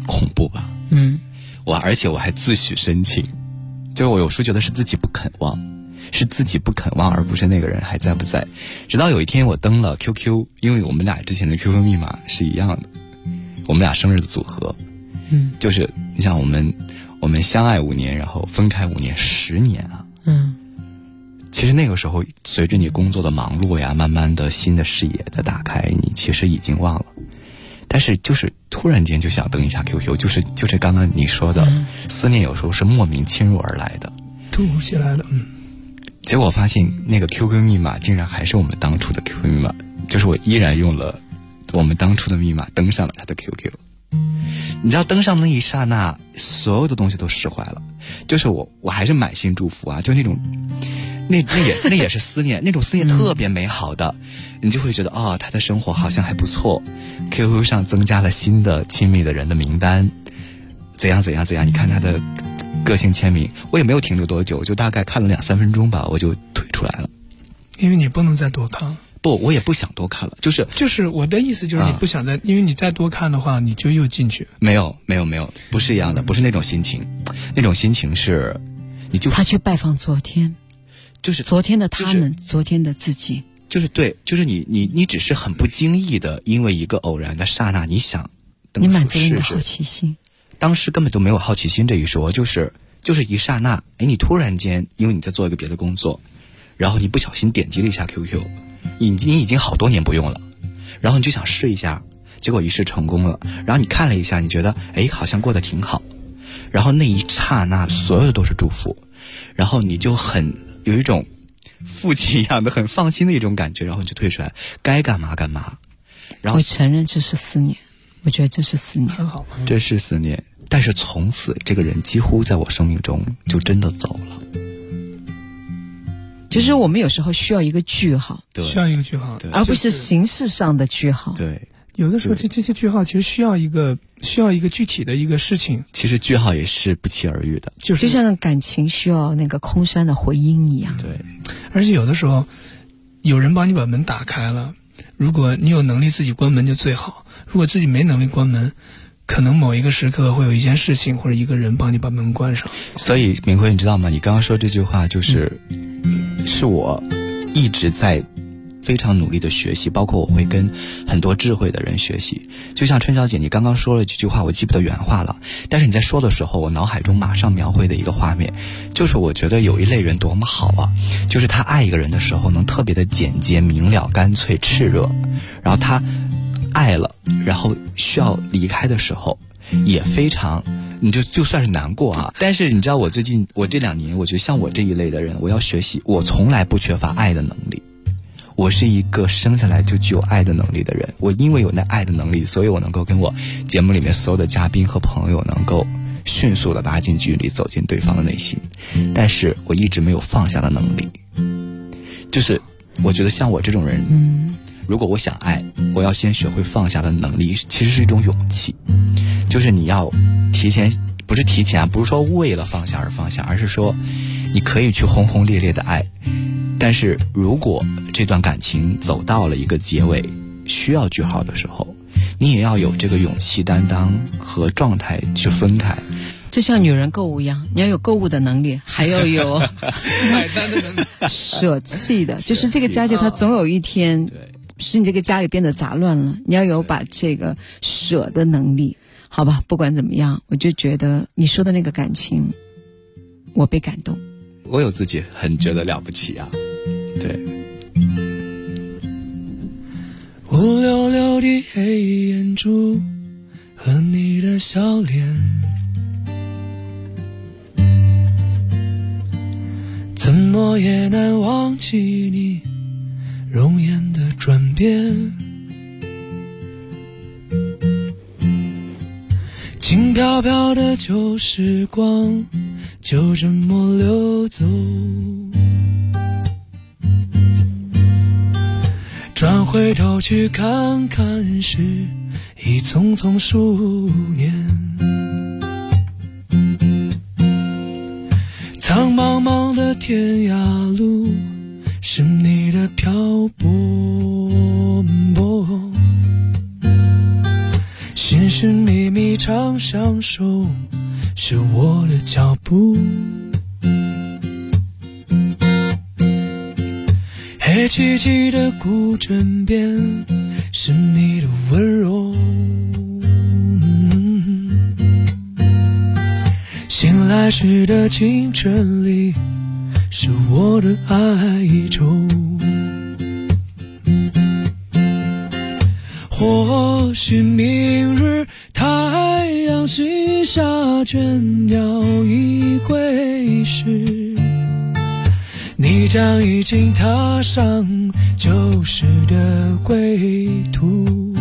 恐怖吧。而且我还自诩深情，就是我有时候觉得是自己不肯忘，而不是那个人还在不在。直到有一天我登了 QQ， 因为我们俩之前的 QQ 密码是一样的，我们俩生日的组合，就是你像我们相爱5年，然后分开5年，10年啊。其实那个时候随着你工作的忙碌呀，慢慢的新的视野的打开，你其实已经忘了，但是就是突然间就想登一下 QQ， 就是刚刚你说的，思念有时候是莫名侵入而来的， 突如其来的。 结果发现那个 QQ 密码竟然还是我们当初的 QQ 密码，就是我依然用了我们当初的密码登上了他的 QQ。你知道登上那一刹那，所有的东西都释怀了，就是我还是满心祝福啊，就那种那也是思念，那种思念特别美好的，你就会觉得他的生活好像还不错。QQ 上增加了新的亲密的人的名单，怎样，你看他的个性签名，我也没有停留多久，就大概看了2-3分钟吧，我就退出来了。 因为你不能再多看。 不，我也不想多看了， 就是我的意思就是你不想再，因为你再多看的话，你就又进去。 没有，不是一样的，不是那种心情，那种心情是，你就他去拜访昨天， 就是昨天的他们，昨天的自己， 就是对，就是你只是很不经意的，因为一个偶然的刹那，你想， 你满足了你的好奇心， 当时根本都没有好奇心这一说，就是一刹那，你突然间，因为你在做一个别的工作，然后你不小心点击了一下 QQ。你已经好多年不用了，然后你就想试一下，结果一试成功了，然后你看了一下，你觉得好像过得挺好，然后那一刹那所有的都是祝福，然后你就很有一种父亲一样的很放心的一种感觉，然后你就退出来，该干嘛干嘛。然后我承认这是思念，我觉得这是思念， 很好， 这是思念，但是从此这个人几乎在我生命中就真的走了。 就是我们有时候需要一个句号， 需要一个句号， 而不是形式上的句号。 对， 有的时候这些句号其实需要一个具体的一个事情。 其实句号也是不期而遇的， 就像感情需要那个空山的回音一样。 对， 而且有的时候有人帮你把门打开了，如果你有能力自己关门就最好，如果自己没能力关门，可能某一个时刻会有一件事情或者一个人帮你把门关上。 所以明辉，你知道吗？你刚刚说这句话就是我一直在非常努力的学习，包括我会跟很多智慧的人学习。就像春小姐你刚刚说了几句话，我记不得原话了，但是你在说的时候，我脑海中马上描绘的一个画面，就是我觉得有一类人多么好啊，就是他爱一个人的时候能特别的简洁明了干脆炽热，然后他爱了，然后需要离开的时候也非常，你就算是难过啊。但是你知道我这2年，我觉得像我这一类的人，我要学习，我从来不缺乏爱的能力，我是一个生下来就具有爱的能力的人。我因为有那爱的能力，所以我能够跟我节目里面所有的嘉宾和朋友能够迅速的拉近距离，走进对方的内心。但是我一直没有放下的能力，就是我觉得像我这种人，如果我想爱，我要先学会放下的能力，其实是一种勇气，就是你要不是说为了放下而放下，而是说你可以去轰轰烈烈的爱，但是如果这段感情走到了一个结尾，需要句号的时候，你也要有这个勇气、担当和状态去分开。 就像女人购物一样，你要有购物的能力，还要有买单的能力， 舍弃的，就是这个家具它总有一天使你这个家里变得杂乱了，你要有把这个舍的能力。好吧，不管怎么样，我就觉得你说的那个感情我被感动， 我有自己很觉得了不起啊。对， 乌溜溜的黑眼珠和你的笑脸，怎么也难忘记你容颜的转变，轻飘飘的旧时光就这么流走，转回头去看看时，已匆匆数年。苍茫茫的天涯路，是你的漂泊，寻寻觅觅长山享受，是我的脚步。黑漆漆的古镇边，是你的温柔。醒来时的清晨里，是我的哀愁。或许明日太阳西下，倦鸟已归时，你将已经踏上旧时的归途。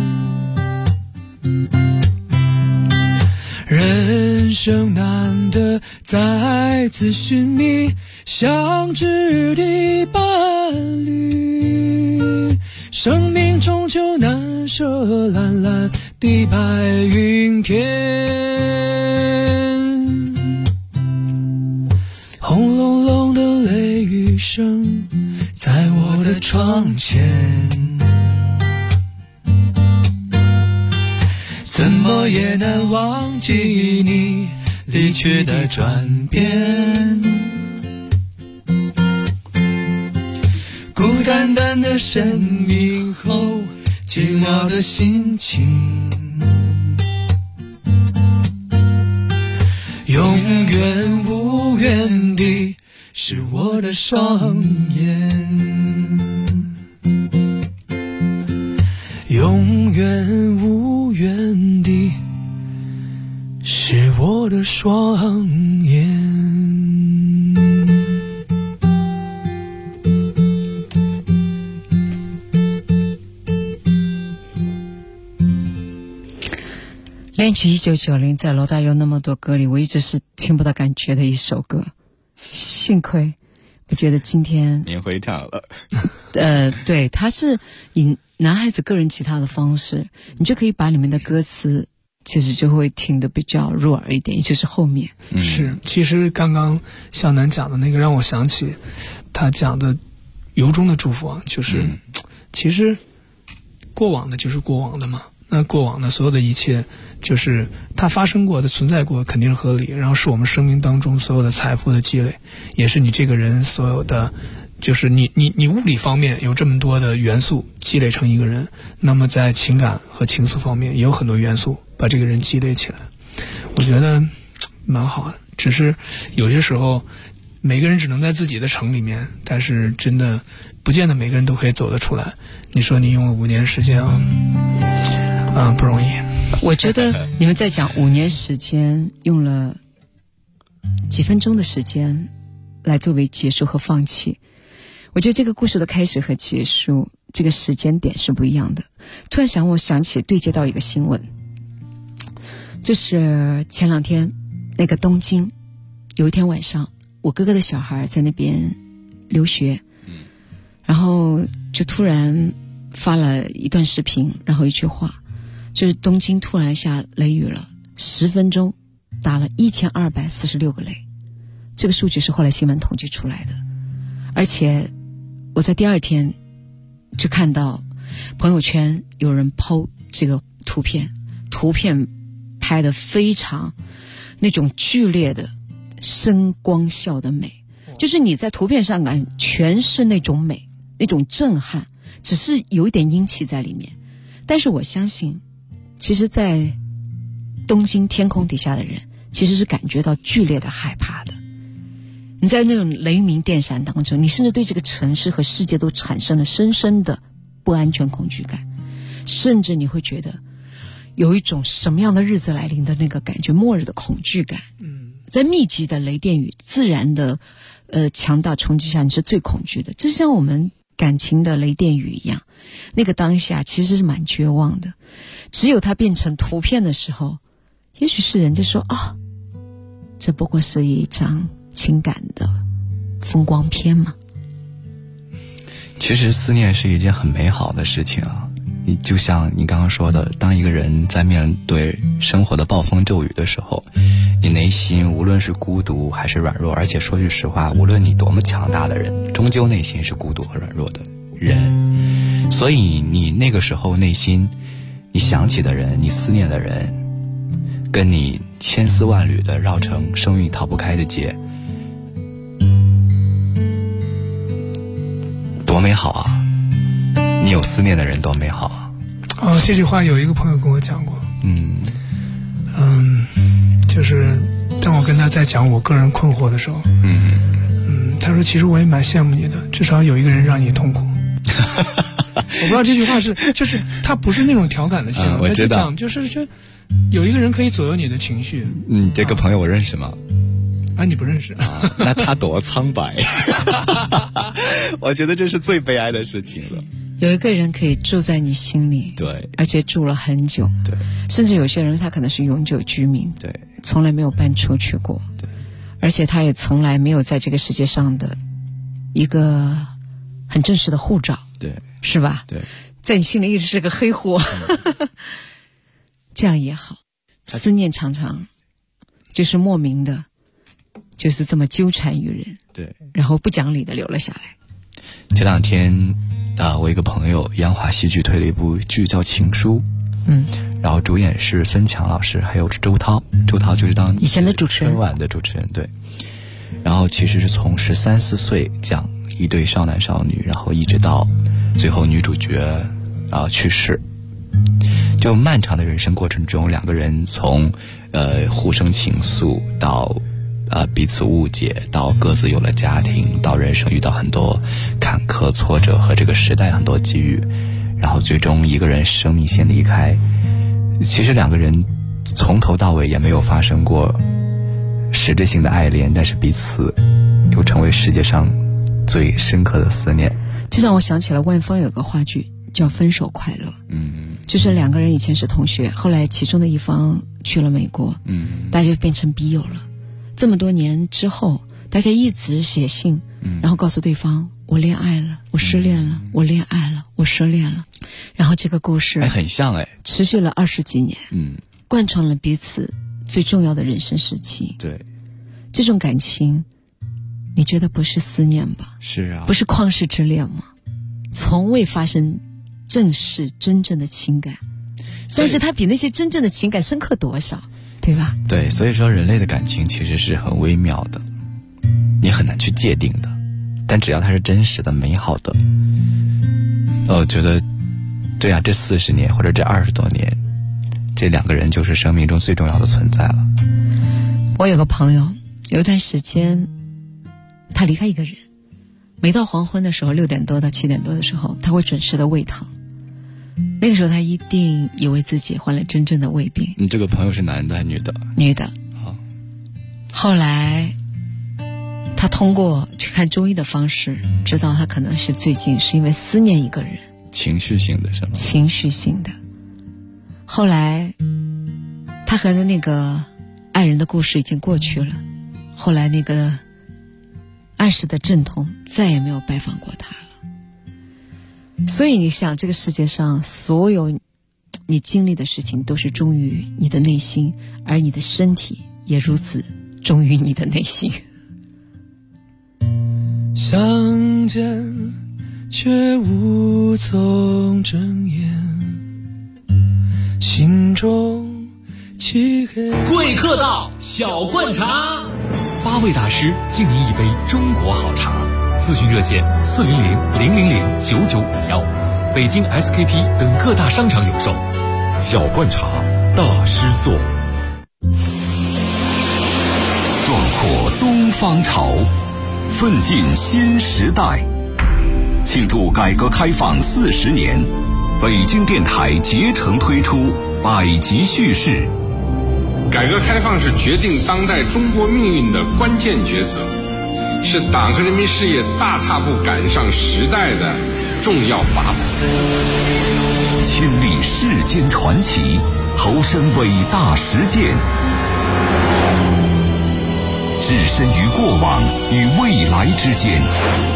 人生难得再次寻觅相知的伴侣，生命终究难舍蓝蓝的白云天。轰隆隆的雷雨声在我的窗前，怎么也难忘记你离去的转变。孤单单的身影后，寂寞的心情，永远无缘的是我的双眼，永远无缘的是我的双眼。 恋曲1990在罗大佑那么多歌里，我一直是听不到感觉的一首歌。幸亏我觉得今天您回场了。 对，他是以男孩子个人吉他的方式，你就可以把里面的歌词其实就会听得比较入耳一点，也就是后面。 是，其实刚刚向南讲的那个让我想起他讲的由衷的祝福啊，就是其实过往的就是过往的嘛，那过往的所有的一切就是它发生过的存在过肯定是合理，然后是我们生命当中所有的财富的积累，也是你这个人所有的，就是你物理方面有这么多的元素积累成一个人，那么在情感和情愫方面也有很多元素把这个人积累起来，我觉得蛮好的。只是有些时候每个人只能在自己的城里面，但是真的不见得每个人都可以走得出来。你说你用了5年时间啊，不容易。 我觉得你们在讲5年时间，用了几分钟的时间来作为结束和放弃。我觉得这个故事的开始和结束这个时间点是不一样的。突然我想起对接到一个新闻，就是前2天那个东京有一天晚上，我哥哥的小孩在那边留学，然后就突然发了一段视频，然后一句话，就是东京突然下雷雨了，10分钟打了1246个雷。这个数据是后来新闻统计出来的，而且我在第2天就看到朋友圈有人抛这个图片拍得非常那种剧烈的声光效的美，就是你在图片上感全是那种美，那种震撼，只是有一点阴气在里面。但是我相信其实在东京天空底下的人其实是感觉到剧烈的害怕的。你在那种雷鸣电闪当中，你甚至对这个城市和世界都产生了深深的不安全恐惧感，甚至你会觉得有一种什么样的日子来临的那个感觉，末日的恐惧感。在密集的雷电雨自然的强大冲击下，你是最恐惧的。就像我们感情的雷电雨一样，那个当下其实是蛮绝望的。只有它变成图片的时候，也许是人家说啊，这不过是一张情感的风光片嘛。 其实思念是一件很美好的事情啊。你就像你刚刚说的，当一个人在面对生活的暴风骤雨的时候，你内心无论是孤独还是软弱，而且说句实话，无论你多么强大的人，终究内心是孤独和软弱的人。所以你那个时候内心你想起的人，你思念的人， 跟你千丝万缕的绕成生命逃不开的结，多美好啊！你有思念的人多美好啊！ 这句话有一个朋友跟我讲过，就是当我跟他在讲我个人困惑的时候，他说其实我也蛮羡慕你的，至少有一个人让你痛苦。我不知道这句话就是他不是那种调侃的形容， 我知道， 他就讲就是有一个人可以左右你的情绪。 这个朋友我认识吗？ 你不认识那他多苍白。我觉得这是最悲哀的事情了。 有一个人可以住在你心里， 对， 而且住了很久， 对， 甚至有些人他可能是永久居民， 对， 从来没有搬出去过， 对， 而且他也从来没有在这个世界上的一个很正式的护照， 对， 是吧？ 对， 在你心里一直是个黑户，这样也好。思念常常就是莫名的，就是这么纠缠于人， 对， 然后不讲理的留了下来。 前两天我一个朋友央华戏剧推了一部剧叫《情书》，然后主演是孙强老师还有周涛，周涛就是当以前的主持人， 春晚的主持人，对。然后其实是从13、14岁讲一对少男少女，然后一直到最后女主角去世，就漫长的人生过程中，两个人从互生情愫到彼此误解，到各自有了家庭，到人生遇到很多坎坷挫折和这个时代很多机遇，然后最终一个人生命先离开。其实两个人从头到尾也没有发生过实质性的爱恋，但是彼此又成为世界上最深刻的思念。 这让我想起了万芳有个话剧叫《分手快乐》，就是两个人以前是同学，后来其中的一方去了美国，大家就变成笔友了。这么多年之后，大家一直写信，然后告诉对方我恋爱了，我失恋了，我恋爱了，我失恋了。然后这个故事很像持续了20几年，贯穿了彼此最重要的人生时期。 对， 这种感情你觉得不是思念吧？ 是啊， 不是旷世之恋吗？从未发生正式真正的情感，但是它比那些真正的情感深刻多少，对吧？ 对，所以说人类的感情其实是很微妙的，你很难去界定的，但只要它是真实的美好的，我觉得对啊，这40年或者这20多年，这两个人就是生命中最重要的存在了。 我有个朋友，有一段时间他离开一个人，每到黄昏的时候6点多到7点多的时候，他会准时的喂汤。那个时候他一定以为自己患了真正的胃病。 你这个朋友是男的还是女的？ 女的。后来他通过去看中医的方式知道他可能是最近是因为思念一个人， 情绪性的是吗？ 情绪性的。后来他和那个爱人的故事已经过去了，后来那个暗示的阵痛再也没有拜访过他了。所以你想，这个世界上所有你经历的事情都是忠于你的内心，而你的身体也如此忠于你的内心。 相见却无从睁眼，心中漆黑。 贵客到，小罐茶，8位大师敬您一杯中国好茶。咨询热线400-000-995，北京 SKP 等各大商场有售。 小罐茶大师座，壮阔东方潮，奋进新时代。庆祝改革开放40年，北京电台竭诚推出百集叙事。 改革开放是决定当代中国命运的关键抉择，是党和人民事业大踏步赶上时代的重要法宝。 亲历世间传奇，投身伟大实践，置身于过往与未来之间。